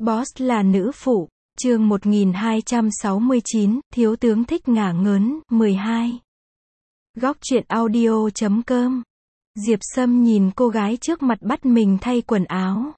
Boss là nữ phụ, chương 1269, thiếu tướng thích ngả ngớn, 12. Góc truyện audio.com. Diệp Sâm nhìn cô gái trước mặt bắt mình thay quần áo.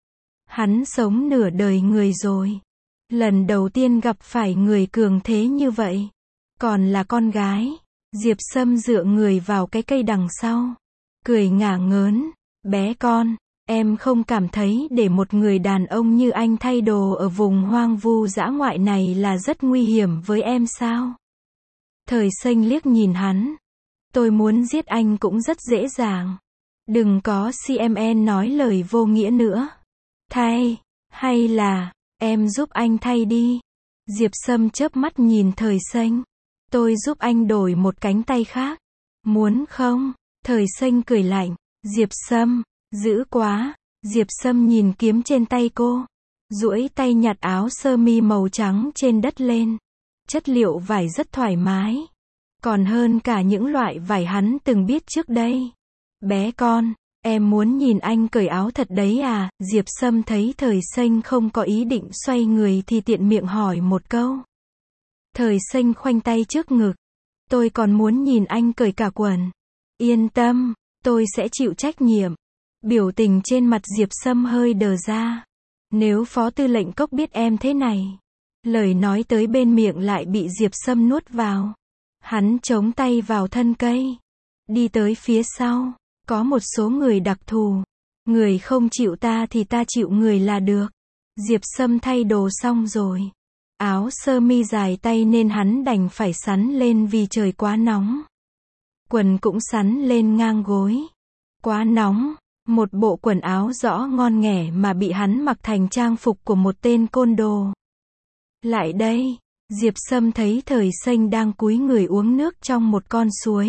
Hắn sống nửa đời người rồi. Lần đầu tiên gặp phải người cường thế như vậy. Còn là con gái. Diệp Sâm dựa người vào cái cây đằng sau. Cười ngả ngớn. Bé con, em không cảm thấy để một người đàn ông như anh thay đồ ở vùng hoang vu dã ngoại này là rất nguy hiểm với em sao? Thời Xanh liếc nhìn hắn. Tôi muốn giết anh cũng rất dễ dàng. Đừng có CMN nói lời vô nghĩa nữa. Thay, hay là, em giúp anh thay đi. Diệp Sâm chớp mắt nhìn Thời Xanh. Tôi giúp anh đổi một cánh tay khác. Muốn không? Thời Xanh cười lạnh. Diệp Sâm, dữ quá. Diệp Sâm nhìn kiếm trên tay cô. Duỗi tay nhặt áo sơ mi màu trắng trên đất lên. Chất liệu vải rất thoải mái. Còn hơn cả những loại vải hắn từng biết trước đây. Bé con, em muốn nhìn anh cởi áo thật đấy à? Diệp Sâm thấy Thời Xanh không có ý định xoay người thì tiện miệng hỏi một câu. Thời Xanh khoanh tay trước ngực. Tôi còn muốn nhìn anh cởi cả quần. Yên tâm, tôi sẽ chịu trách nhiệm. Biểu tình trên mặt Diệp Sâm hơi đờ ra. Nếu Phó Tư lệnh Cốc biết em thế này. Lời nói tới bên miệng lại bị Diệp Sâm nuốt vào. Hắn chống tay vào thân cây. Đi tới phía sau. Có một số người đặc thù. Người không chịu ta thì ta chịu người là được. Diệp Sâm thay đồ xong rồi. Áo sơ mi dài tay nên hắn đành phải sắn lên vì trời quá nóng. Quần cũng sắn lên ngang gối. Quá nóng. Một bộ quần áo rõ ngon nghẻ mà bị hắn mặc thành trang phục của một tên côn đồ. Lại đây. Diệp Sâm thấy Thời Xanh đang cúi người uống nước trong một con suối.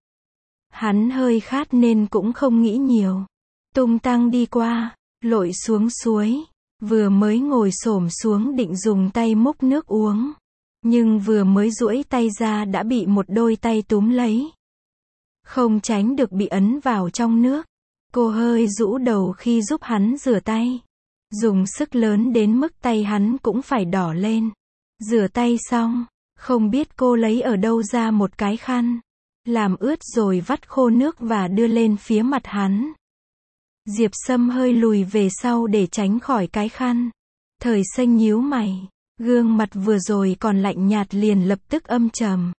Hắn hơi khát nên cũng không nghĩ nhiều. Tung tăng đi qua, lội xuống suối. Vừa mới ngồi xổm xuống định dùng tay múc nước uống. Nhưng vừa mới duỗi tay ra đã bị một đôi tay túm lấy. Không tránh được bị ấn vào trong nước. Cô hơi rũ đầu khi giúp hắn rửa tay. Dùng sức lớn đến mức tay hắn cũng phải đỏ lên. Rửa tay xong, không biết cô lấy ở đâu ra một cái khăn. Làm ướt rồi vắt khô nước và đưa lên phía mặt hắn. Diệp Sâm hơi lùi về sau để tránh khỏi cái khăn. Thời Xanh nhíu mày. Gương mặt vừa rồi còn lạnh nhạt liền lập tức âm trầm.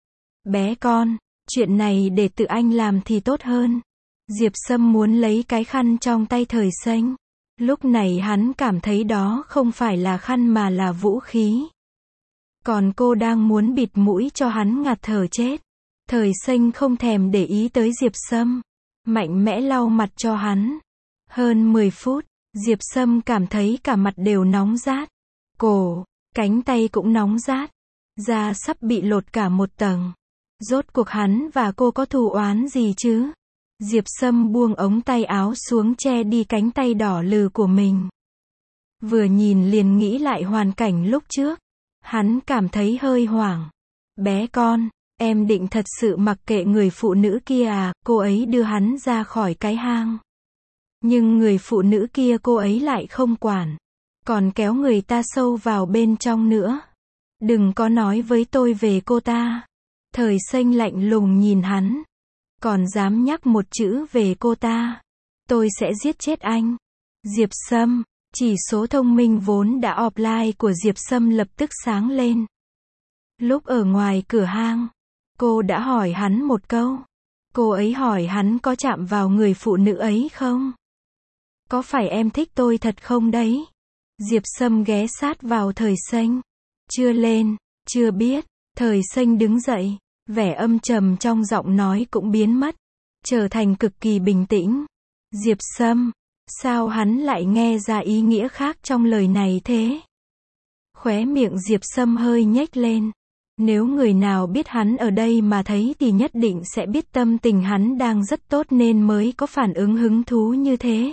Bé con, chuyện này để tự anh làm thì tốt hơn. Diệp Sâm muốn lấy cái khăn trong tay Thời Xanh. Lúc này hắn cảm thấy đó không phải là khăn mà là vũ khí. Còn cô đang muốn bịt mũi cho hắn ngạt thở chết. Thời Xanh không thèm để ý tới Diệp Sâm. Mạnh mẽ lau mặt cho hắn. Hơn 10 phút, Diệp Sâm cảm thấy cả mặt đều nóng rát. Cổ, cánh tay cũng nóng rát. Da sắp bị lột cả một tầng. Rốt cuộc hắn và cô có thù oán gì chứ? Diệp Sâm buông ống tay áo xuống che đi cánh tay đỏ lừ của mình. Vừa nhìn liền nghĩ lại hoàn cảnh lúc trước. Hắn cảm thấy hơi hoảng. Bé con, em định thật sự mặc kệ người phụ nữ kia à? Cô ấy đưa hắn ra khỏi cái hang. Nhưng người phụ nữ kia cô ấy lại không quản. Còn kéo người ta sâu vào bên trong nữa. Đừng có nói với tôi về cô ta. Thời Xanh lạnh lùng nhìn hắn. Còn dám nhắc một chữ về cô ta. Tôi sẽ giết chết anh. Diệp Sâm. Chỉ số thông minh vốn đã offline của Diệp Sâm lập tức sáng lên. Lúc ở ngoài cửa hang, cô đã hỏi hắn một câu. Cô ấy hỏi hắn có chạm vào người phụ nữ ấy không? Có phải em thích tôi thật không đấy? Diệp Sâm ghé sát vào Thời Xanh. Chưa lên, chưa biết. Thời Xanh đứng dậy. Vẻ âm trầm trong giọng nói cũng biến mất. Trở thành cực kỳ bình tĩnh. Diệp Sâm. Sao hắn lại nghe ra ý nghĩa khác trong lời này thế? Khóe miệng Diệp Sâm hơi nhếch lên. Nếu người nào biết hắn ở đây mà thấy thì nhất định sẽ biết tâm tình hắn đang rất tốt nên mới có phản ứng hứng thú như thế.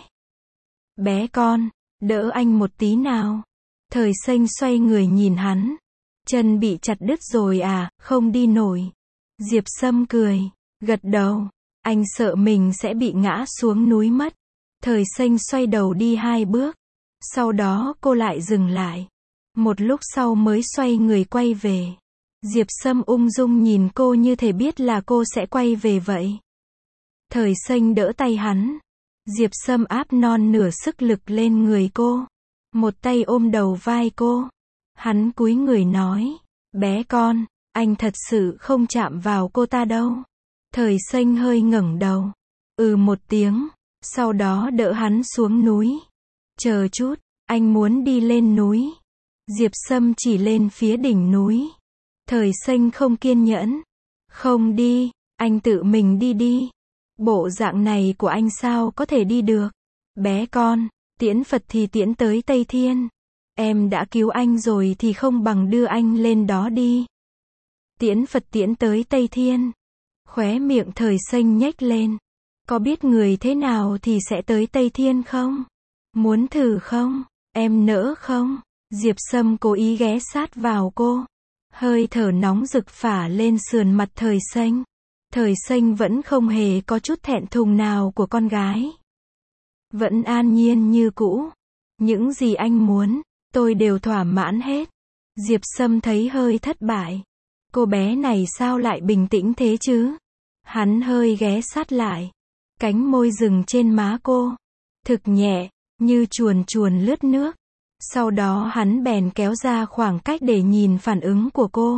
Bé con, đỡ anh một tí nào. Thời Xanh xoay người nhìn hắn. Chân bị chặt đứt rồi à, không đi nổi. Diệp Sâm cười, gật đầu. Anh sợ mình sẽ bị ngã xuống núi mất. Thời Xanh xoay đầu đi 2 bước. Sau đó cô lại dừng lại. Một lúc sau mới xoay người quay về. Diệp Sâm ung dung nhìn cô như thể biết là cô sẽ quay về vậy. Thời Xanh đỡ tay hắn. Diệp Sâm áp non nửa sức lực lên người cô. Một tay ôm đầu vai cô. Hắn cúi người nói, bé con, anh thật sự không chạm vào cô ta đâu. Thời Xanh hơi ngẩng đầu. Một tiếng. Sau đó đỡ hắn xuống núi. Chờ chút, anh muốn đi lên núi. Diệp Sâm chỉ lên phía đỉnh núi. Thời Xanh không kiên nhẫn. Không đi, anh tự mình đi đi. Bộ dạng này của anh sao có thể đi được. Bé con, tiễn Phật thì tiễn tới Tây Thiên. Em đã cứu anh rồi thì không bằng đưa anh lên đó đi. Tiễn Phật tiễn tới Tây Thiên. Khóe miệng Thời Xanh nhếch lên. Có biết người thế nào thì sẽ tới Tây Thiên không? Muốn thử không? Em nỡ không? Diệp Sâm cố ý ghé sát vào cô. Hơi thở nóng rực phả lên sườn mặt Thời Xanh. Thời Xanh vẫn không hề có chút thẹn thùng nào của con gái. Vẫn an nhiên như cũ. Những gì anh muốn, tôi đều thỏa mãn hết. Diệp Sâm thấy hơi thất bại. Cô bé này sao lại bình tĩnh thế chứ? Hắn hơi ghé sát lại. Cánh môi dừng trên má cô. Thực nhẹ, như chuồn chuồn lướt nước. Sau đó hắn bèn kéo ra khoảng cách để nhìn phản ứng của cô.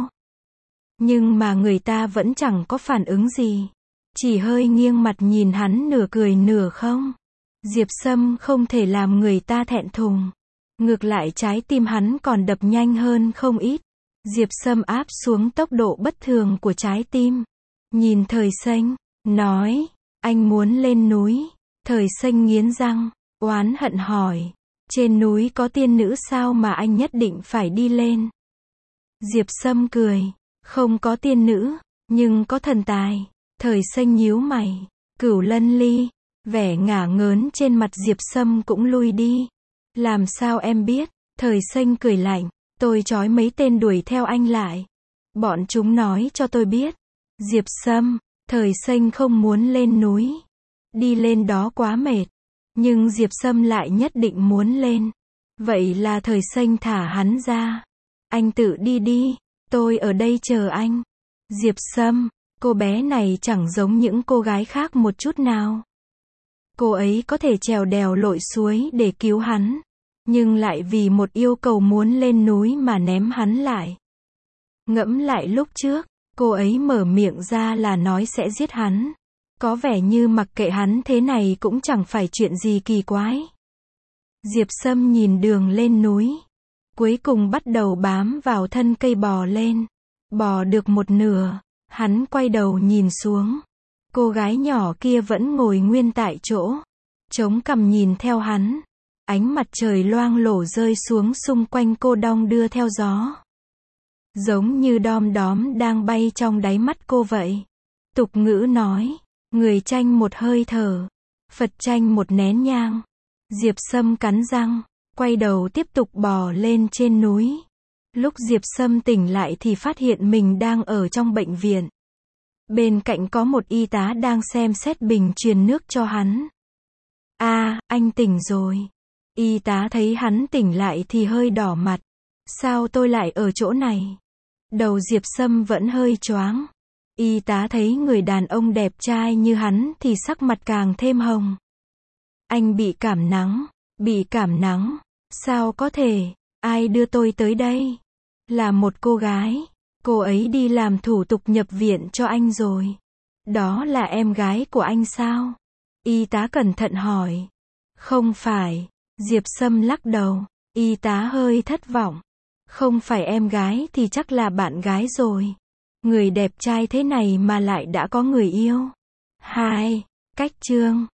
Nhưng mà người ta vẫn chẳng có phản ứng gì. Chỉ hơi nghiêng mặt nhìn hắn nửa cười nửa không. Diệp Sâm không thể làm người ta thẹn thùng. Ngược lại trái tim hắn còn đập nhanh hơn không ít. Diệp Sâm áp xuống tốc độ bất thường của trái tim. Nhìn Thời Xanh, nói, anh muốn lên núi. Thời Xanh nghiến răng, oán hận hỏi, trên núi có tiên nữ sao mà anh nhất định phải đi lên? Diệp Sâm cười, không có tiên nữ, nhưng có thần tài. Thời Xanh nhíu mày, Cửu Lân Ly. Vẻ ngả ngớn trên mặt Diệp Sâm cũng lui đi. Làm sao em biết? Thời Xanh cười lạnh, tôi trói mấy tên đuổi theo anh lại. Bọn chúng nói cho tôi biết. Diệp Sâm, Thời Xanh không muốn lên núi. Đi lên đó quá mệt. Nhưng Diệp Sâm lại nhất định muốn lên. Vậy là Thời Xanh thả hắn ra. Anh tự đi đi, tôi ở đây chờ anh. Diệp Sâm, cô bé này chẳng giống những cô gái khác một chút nào. Cô ấy có thể trèo đèo lội suối để cứu hắn. Nhưng lại vì một yêu cầu muốn lên núi mà ném hắn lại. Ngẫm lại lúc trước, cô ấy mở miệng ra là nói sẽ giết hắn. Có vẻ như mặc kệ hắn thế này cũng chẳng phải chuyện gì kỳ quái. Diệp Sâm nhìn đường lên núi. Cuối cùng bắt đầu bám vào thân cây bò lên. Bò được một nửa, hắn quay đầu nhìn xuống. Cô gái nhỏ kia vẫn ngồi nguyên tại chỗ. Chống cằm nhìn theo hắn. Ánh mặt trời loang lổ rơi xuống xung quanh cô đong đưa theo gió. Giống như đom đóm đang bay trong đáy mắt cô vậy. Tục ngữ nói, người tranh một hơi thở, Phật tranh một nén nhang. Diệp Sâm cắn răng, quay đầu tiếp tục bò lên trên núi. Lúc Diệp Sâm tỉnh lại thì phát hiện mình đang ở trong bệnh viện. Bên cạnh có một y tá đang xem xét bình truyền nước cho hắn. Anh tỉnh rồi. Y tá thấy hắn tỉnh lại thì hơi đỏ mặt. Sao tôi lại ở chỗ này? Đầu Diệp Sâm vẫn hơi choáng. Y tá thấy người đàn ông đẹp trai như hắn thì sắc mặt càng thêm hồng. Anh bị cảm nắng. Bị cảm nắng? Sao có thể? Ai đưa tôi tới đây? Là một cô gái. Cô ấy đi làm thủ tục nhập viện cho anh rồi. Đó là em gái của anh sao? Y tá cẩn thận hỏi. Không phải. Diệp Sâm lắc đầu. Y tá hơi thất vọng. Không phải em gái thì chắc là bạn gái rồi. Người đẹp trai thế này mà lại đã có người yêu. 2. Cách chương